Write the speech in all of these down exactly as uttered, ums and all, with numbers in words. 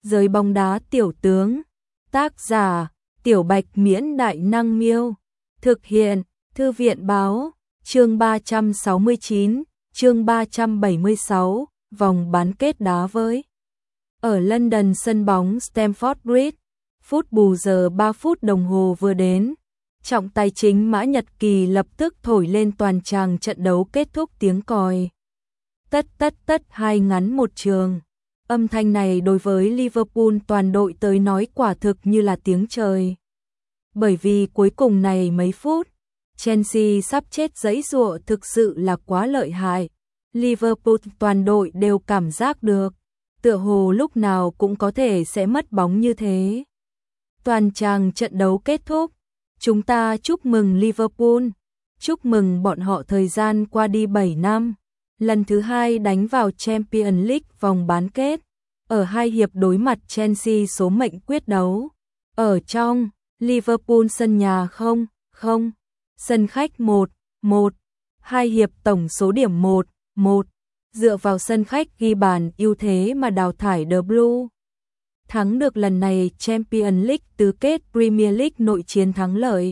Giới bóng đá tiểu tướng. Tác giả: Tiểu Bạch Miễn Đại Năng Miêu. Thực hiện: Thư viện Báo. Chương ba trăm sáu mươi chín, chương ba trăm bảy mươi sáu, vòng bán kết đá với. Ở London, sân bóng Stamford Bridge, phút bù giờ ba phút đồng hồ vừa đến. Trọng tài chính Mã Nhật Kỳ lập tức thổi lên toàn tràng trận đấu kết thúc tiếng còi. Tất tất tất hai ngắn một trường. Âm thanh này đối với Liverpool toàn đội tới nói quả thực như là tiếng trời. Bởi vì cuối cùng này mấy phút, Chelsea sắp chết giãy giụa thực sự là quá lợi hại. Liverpool toàn đội đều cảm giác được, tựa hồ lúc nào cũng có thể sẽ mất bóng như thế. Toàn tràng trận đấu kết thúc, chúng ta chúc mừng Liverpool, chúc mừng bọn họ thời gian qua đi bảy năm, lần thứ hai đánh vào Champions League vòng bán kết, ở hai hiệp đối mặt Chelsea số mệnh quyết đấu. Ở trong Liverpool sân nhà không, không, sân khách một, một, hai hiệp tổng số điểm một, một, dựa vào sân khách ghi bàn ưu thế mà đào thải The Blue. Thắng được lần này Champions League tứ kết Premier League nội chiến thắng lợi.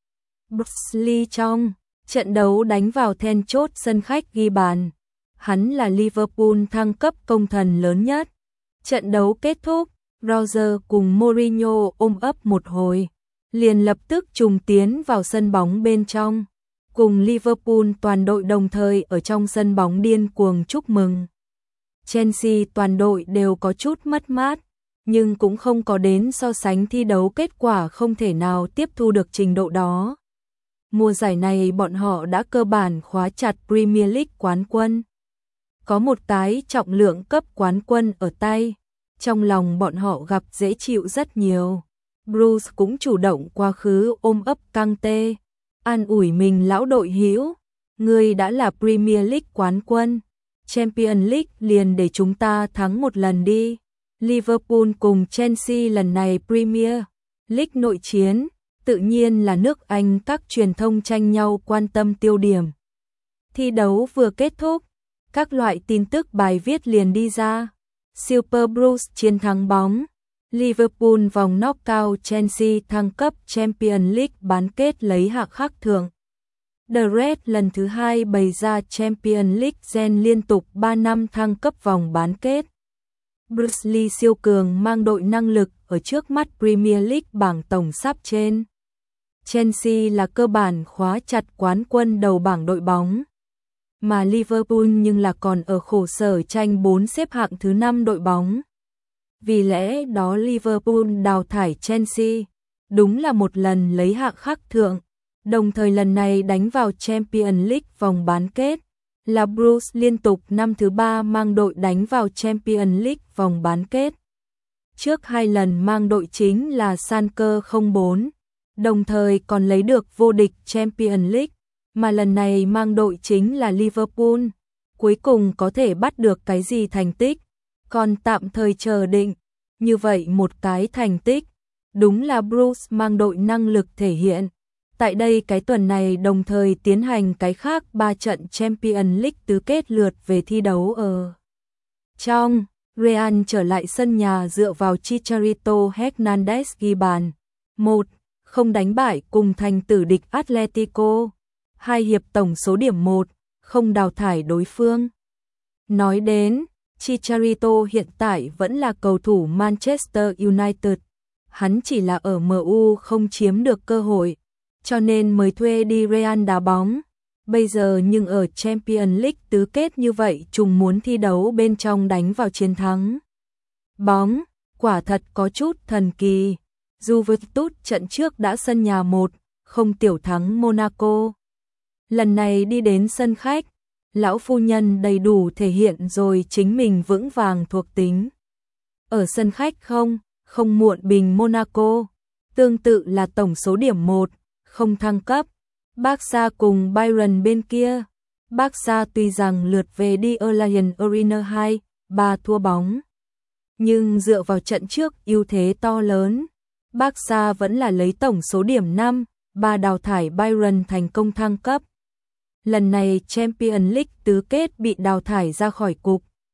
Bruce trong trận đấu đánh vào then chốt sân khách ghi bàn. Hắn là Liverpool thăng cấp công thần lớn nhất. Trận đấu kết thúc, Roger cùng Mourinho ôm ấp một hồi, liền lập tức trùng tiến vào sân bóng bên trong. Cùng Liverpool toàn đội đồng thời ở trong sân bóng điên cuồng chúc mừng. Chelsea toàn đội đều có chút mất mát, nhưng cũng không có đến so sánh thi đấu kết quả không thể nào tiếp thu được trình độ đó. Mùa giải này bọn họ đã cơ bản khóa chặt Premier League quán quân. Có một tái trọng lượng cấp quán quân ở tay, trong lòng bọn họ gặp dễ chịu rất nhiều. Bruce cũng chủ động quá khứ ôm ấp căng tê, an ủi mình lão đội hữu, ngươi đã là Premier League quán quân, Champions League liền để chúng ta thắng một lần đi. Liverpool cùng Chelsea lần này Premier League nội chiến, tự nhiên là nước Anh các truyền thông tranh nhau quan tâm tiêu điểm. Thi đấu vừa kết thúc, các loại tin tức bài viết liền đi ra. Super Blues chiến thắng bóng, Liverpool vòng knockout, Chelsea thăng cấp Champions League bán kết lấy hạng khắc thưởng. The Red lần thứ hai bày ra Champions League gen liên tục ba năm thăng cấp vòng bán kết. Bruce Lee siêu cường mang đội năng lực ở trước mắt Premier League bảng tổng sắp trên. Chelsea là cơ bản khóa chặt quán quân đầu bảng đội bóng, mà Liverpool nhưng là còn ở khổ sở tranh bốn xếp hạng thứ năm đội bóng. Vì lẽ đó Liverpool đào thải Chelsea, đúng là một lần lấy hạng khắc thượng, đồng thời lần này đánh vào Champions League vòng bán kết, là Bruce liên tục năm thứ ba mang đội đánh vào Champions League vòng bán kết. Trước hai lần mang đội chính là Schalke không bốn, đồng thời còn lấy được vô địch Champions League, mà lần này mang đội chính là Liverpool. Cuối cùng có thể bắt được cái gì thành tích, còn tạm thời chờ định. Như vậy một cái thành tích, đúng là Bruce mang đội năng lực thể hiện. Tại đây cái tuần này đồng thời tiến hành cái khác ba trận Champions League tứ kết lượt về thi đấu ở trong. Real trở lại sân nhà dựa vào Chicharito Hernandez ghi bàn. một không đánh bại cùng thành tử địch Atletico. Hai hiệp tổng số điểm một, không đào thải đối phương. Nói đến, Chicharito hiện tại vẫn là cầu thủ Manchester United. Hắn chỉ là ở em u không chiếm được cơ hội, cho nên mới thuê đi Real đá bóng. Bây giờ nhưng ở Champions League tứ kết như vậy trùng muốn thi đấu bên trong đánh vào chiến thắng. Bóng, quả thật có chút thần kỳ. Juventus trận trước đã sân nhà một không tiểu thắng Monaco. Lần này đi đến sân khách, lão phu nhân đầy đủ thể hiện rồi chính mình vững vàng thuộc tính. Ở sân khách không, không muộn bình Monaco, tương tự là tổng số điểm một, không thăng cấp. Barca cùng Bayern bên kia, Barca tuy rằng lượt về đi Allianz Arena hai, ba thua bóng, nhưng dựa vào trận trước ưu thế to lớn, Barca vẫn là lấy tổng số điểm năm, ba đào thải Bayern thành công thăng cấp. Lần này Champions League tứ kết bị đào thải ra khỏi cục.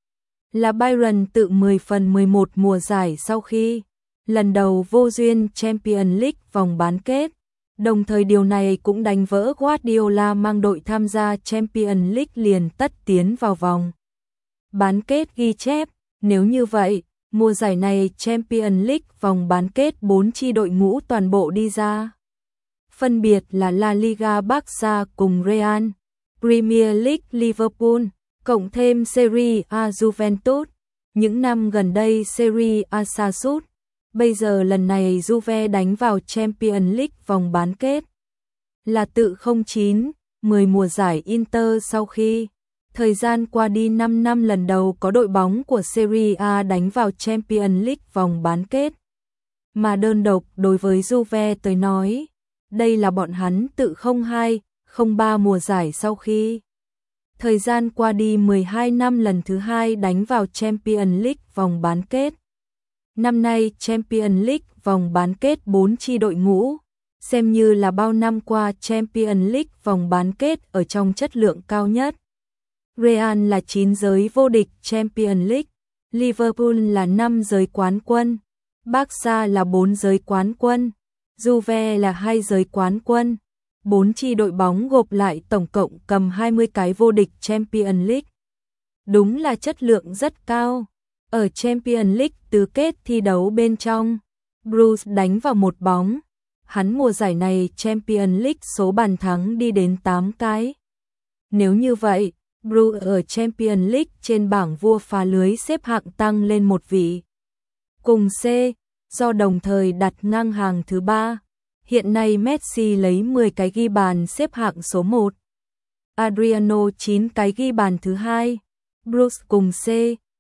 là Bayern tự mười phần mười một mùa giải sau khi lần đầu vô duyên Champions League vòng bán kết. Đồng thời điều này cũng đánh vỡ Guardiola mang đội tham gia Champions League liền tất tiến vào vòng bán kết ghi chép. Nếu như vậy, mùa giải này Champions League vòng bán kết bốn chi đội ngũ toàn bộ đi ra. Phân biệt là La Liga Barca cùng Real, Premier League Liverpool, cộng thêm Serie A Juventus. Những năm gần đây Serie A sa sút. Bây giờ lần này Juve đánh vào Champions League vòng bán kết. Là tự không chín, mười mùa giải Inter sau khi thời gian qua đi năm năm lần đầu có đội bóng của Serie A đánh vào Champions League vòng bán kết. Mà đơn độc đối với Juve tới nói, đây là bọn hắn tự không hai, không ba mùa giải sau khi thời gian qua đi mười hai năm lần thứ hai đánh vào Champions League vòng bán kết. Năm nay Champions League vòng bán kết bốn chi đội ngũ, xem như là bao năm qua Champions League vòng bán kết ở trong chất lượng cao nhất. Real là chín giới vô địch Champions League, Liverpool là năm giới quán quân, Barca là bốn giới quán quân, Juve là hai giới quán quân. Bốn chi đội bóng gộp lại tổng cộng cầm hai mươi cái vô địch Champions League. Đúng là chất lượng rất cao. Ở Champions League tứ kết thi đấu bên trong, Bruce đánh vào một bóng. Hắn mùa giải này Champions League số bàn thắng đi đến tám cái. Nếu như vậy, Bruce ở Champions League trên bảng vua phá lưới xếp hạng tăng lên một vị. Cùng C, do đồng thời đặt ngang hàng thứ ba. Hiện nay Messi lấy mười cái ghi bàn xếp hạng số một. Adriano chín cái ghi bàn thứ hai. Bruce cùng C,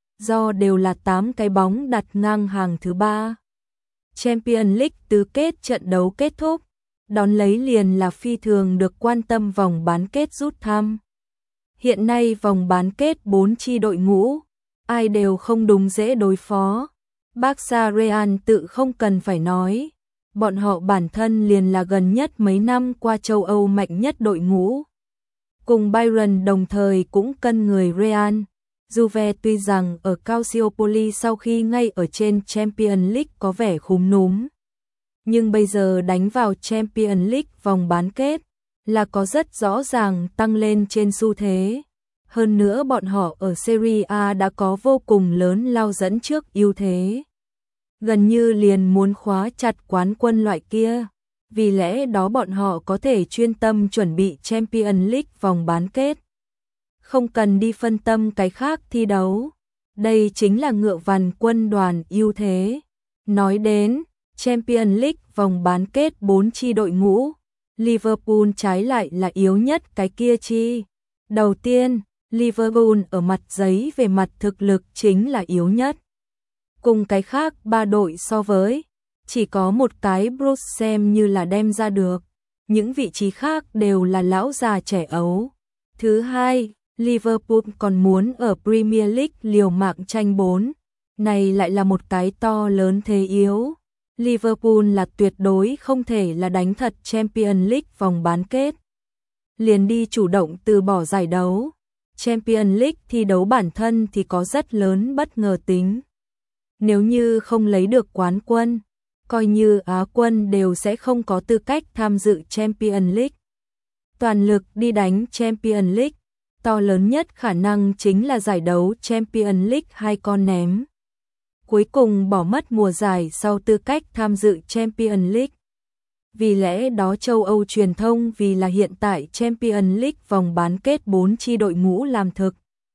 do đều là tám cái bóng đặt ngang hàng thứ ba. Champions League tứ kết trận đấu kết thúc, đón lấy liền là phi thường được quan tâm vòng bán kết rút thăm. Hiện nay vòng bán kết bốn chi đội ngũ, ai đều không đúng dễ đối phó. Barca Real tự không cần phải nói, bọn họ bản thân liền là gần nhất mấy năm qua châu Âu mạnh nhất đội ngũ. Cùng Bayern đồng thời cũng cân người Real. Juve tuy rằng ở Calciopoli sau khi ngay ở trên Champions League có vẻ khúm núm, nhưng bây giờ đánh vào Champions League vòng bán kết là có rất rõ ràng tăng lên trên xu thế. Hơn nữa bọn họ ở Serie A đã có vô cùng lớn lao dẫn trước ưu thế. Gần như liền muốn khóa chặt quán quân loại kia. Vì lẽ đó bọn họ có thể chuyên tâm chuẩn bị Champions League vòng bán kết. Không cần đi phân tâm cái khác thi đấu. Đây chính là ngựa vằn quân đoàn ưu thế. Nói đến Champions League vòng bán kết bốn chi đội ngũ, Liverpool trái lại là yếu nhất cái kia chi. Đầu tiên, Liverpool ở mặt giấy về mặt thực lực chính là yếu nhất. Cùng cái khác ba đội so với, chỉ có một cái Bruce xem như là đem ra được. Những vị trí khác đều là lão già trẻ ấu. Thứ hai, Liverpool còn muốn ở Premier League liều mạng tranh bốn. Này lại là một cái to lớn thế yếu. Liverpool là tuyệt đối không thể là đánh thật Champions League vòng bán kết. Liền đi chủ động từ bỏ giải đấu. Champions League thi đấu bản thân thì có rất lớn bất ngờ tính. Nếu như không lấy được quán quân, coi như Á quân đều sẽ không có tư cách tham dự Champions League. Toàn lực đi đánh Champions League, to lớn nhất khả năng chính là giải đấu Champions League hai con ném. Cuối cùng bỏ mất mùa giải sau tư cách tham dự Champions League. Vì lẽ đó châu Âu truyền thông vì là hiện tại Champions League vòng bán kết bốn chi đội ngũ làm thực.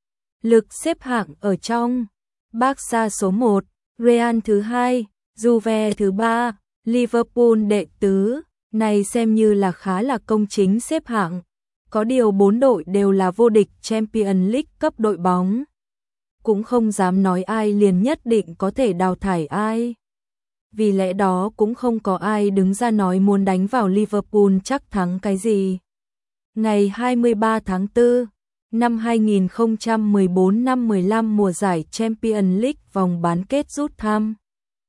Lực xếp hạng ở trong, Barca số một, Real thứ hai, Juve thứ ba, Liverpool đệ tứ, này xem như là khá là công chính xếp hạng. Có điều bốn đội đều là vô địch Champions League cấp đội bóng. Cũng không dám nói ai liền nhất định có thể đào thải ai. Vì lẽ đó cũng không có ai đứng ra nói muốn đánh vào Liverpool chắc thắng cái gì. Ngày hai mươi ba tháng tư, năm hai nghìn không trăm mười bốn năm mười lăm mùa giải Champions League vòng bán kết rút thăm.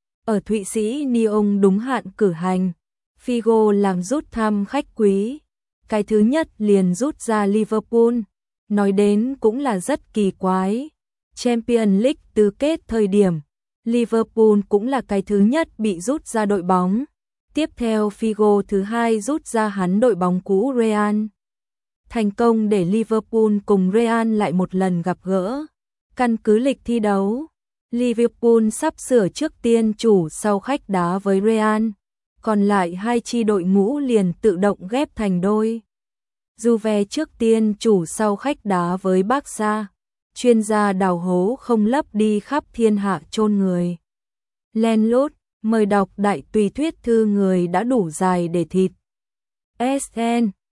Ở Thụy Sĩ Lyon đúng hạn cử hành, Figo làm rút thăm khách quý. Cái thứ nhất liền rút ra Liverpool, nói đến cũng là rất kỳ quái. Champions League tứ kết thời điểm, Liverpool cũng là cái thứ nhất bị rút ra đội bóng. Tiếp theo Figo thứ hai rút ra hắn đội bóng cũ Real. Thành công để Liverpool cùng Real lại một lần gặp gỡ. Căn cứ lịch thi đấu, Liverpool sắp sửa trước tiên chủ sau khách đá với Real, còn lại hai chi đội ngũ liền tự động ghép thành đôi. Juve trước tiên chủ sau khách đá với Barca, chuyên gia đào hố không lấp đi khắp thiên hạ chôn người. Len lút, mời đọc đại tùy thuyết thư người đã đủ dài để thịt. ét en